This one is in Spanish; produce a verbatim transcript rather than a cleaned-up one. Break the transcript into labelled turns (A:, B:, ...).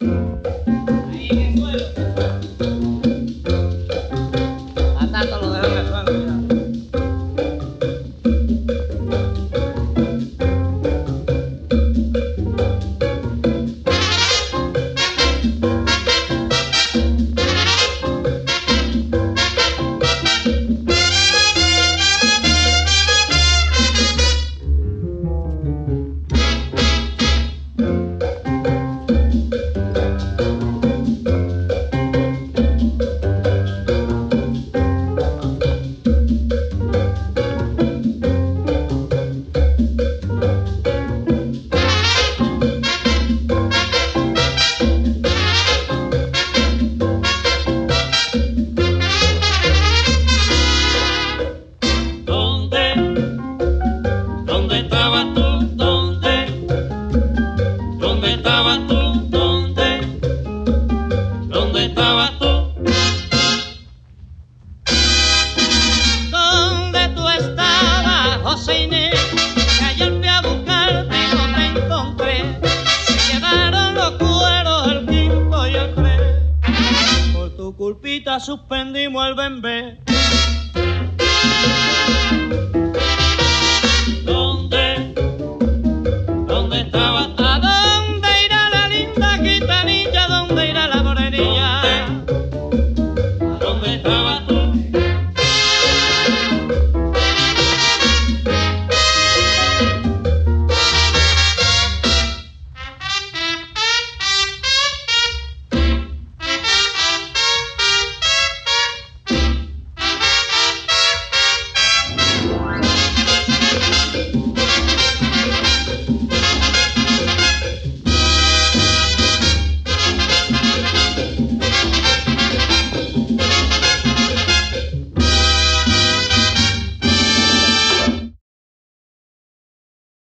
A: Ahí en el suelo. A tanto lo dejo en el suelo, mira.
B: ¿Dónde estabas tú? ¿Dónde? ¿Dónde estabas tú? ¿Dónde? ¿Dónde estabas tú?
A: ¿Dónde tú estabas, José Inés? Que ayer fui a buscarte y no te encontré. Se llevaron los cueros, el quinto y el tres. Por tu culpita suspendimos el bembé.